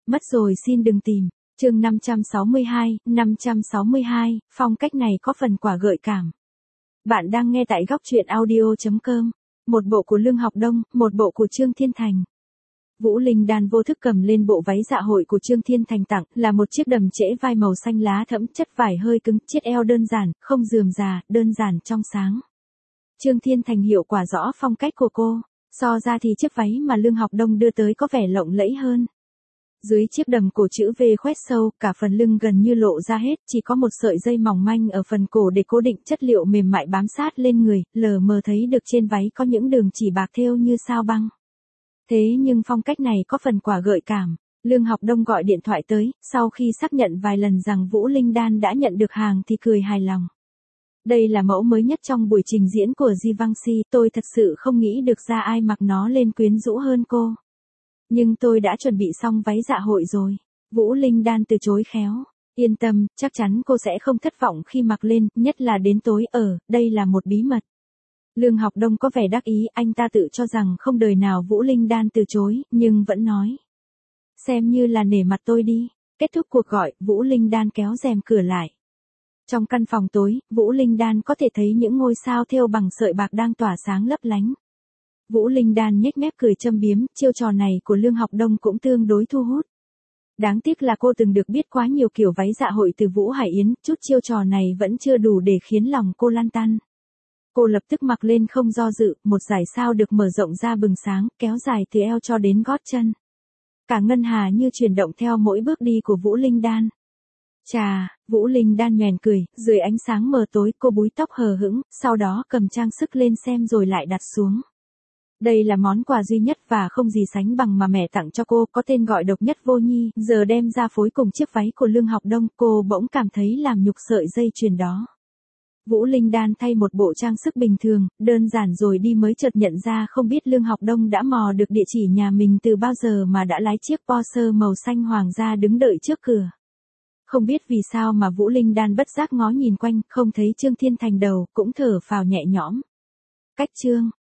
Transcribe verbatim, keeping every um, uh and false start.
mất rồi xin đừng tìm. Chương năm trăm sáu mươi hai, năm trăm sáu mươi hai, phong cách này có phần quả gợi cảm. Bạn đang nghe tại góc truyện audio chấm com. Một bộ của Lương Học Đông, một bộ của Trương Thiên Thành. Vũ Linh Đan vô thức cầm lên bộ váy dạ hội của Trương Thiên Thành tặng, là một chiếc đầm trễ vai màu xanh lá thẫm, chất vải hơi cứng, chiếc eo đơn giản, không rườm rà, đơn giản trong sáng. Trương Thiên Thành hiểu quả rõ phong cách của cô, so ra thì chiếc váy mà Lương Học Đông đưa tới có vẻ lộng lẫy hơn. Dưới chiếc đầm cổ chữ V khoét sâu, cả phần lưng gần như lộ ra hết, chỉ có một sợi dây mỏng manh ở phần cổ để cố định, chất liệu mềm mại bám sát lên người, lờ mờ thấy được trên váy có những đường chỉ bạc thêu như sao băng. Thế nhưng phong cách này có phần quả gợi cảm. Lương Học Đông gọi điện thoại tới, sau khi xác nhận vài lần rằng Vũ Linh Đan đã nhận được hàng thì cười hài lòng. Đây là mẫu mới nhất trong buổi trình diễn của Givenchy, tôi thật sự không nghĩ được ra ai mặc nó lên quyến rũ hơn cô. Nhưng tôi đã chuẩn bị xong váy dạ hội rồi. Vũ Linh Đan từ chối khéo. Yên tâm, chắc chắn cô sẽ không thất vọng khi mặc lên, nhất là đến tối ở, đây là một bí mật. Lương Học Đông có vẻ đắc ý, anh ta tự cho rằng không đời nào Vũ Linh Đan từ chối, nhưng vẫn nói. Xem như là nể mặt tôi đi. Kết thúc cuộc gọi, Vũ Linh Đan kéo rèm cửa lại. Trong căn phòng tối, Vũ Linh Đan có thể thấy những ngôi sao thêu bằng sợi bạc đang tỏa sáng lấp lánh. Vũ Linh Đan nhếch mép cười châm biếm, chiêu trò này của Lương Học Đông cũng tương đối thu hút. Đáng tiếc là cô từng được biết quá nhiều kiểu váy dạ hội từ Vũ Hải Yến, chút chiêu trò này vẫn chưa đủ để khiến lòng cô lăn tăn. Cô lập tức mặc lên không do dự, một dải sao được mở rộng ra bừng sáng, kéo dài từ eo cho đến gót chân. Cả ngân hà như chuyển động theo mỗi bước đi của Vũ Linh Đan. Chà, Vũ Linh Đan nhoẻn cười, dưới ánh sáng mờ tối cô búi tóc hờ hững, sau đó cầm trang sức lên xem rồi lại đặt xuống. Đây là món quà duy nhất và không gì sánh bằng mà mẹ tặng cho cô, có tên gọi độc nhất vô nhị, giờ đem ra phối cùng chiếc váy của Lương Học Đông, cô bỗng cảm thấy làm nhục sợi dây chuyền đó. Vũ Linh Đan thay một bộ trang sức bình thường, đơn giản rồi đi mới chợt nhận ra không biết Lương Học Đông đã mò được địa chỉ nhà mình từ bao giờ mà đã lái chiếc Porsche màu xanh hoàng ra đứng đợi trước cửa. Không biết vì sao mà Vũ Linh Đan bất giác ngó nhìn quanh, không thấy Trương Thiên Thành đầu, cũng thở phào nhẹ nhõm. Cách Trương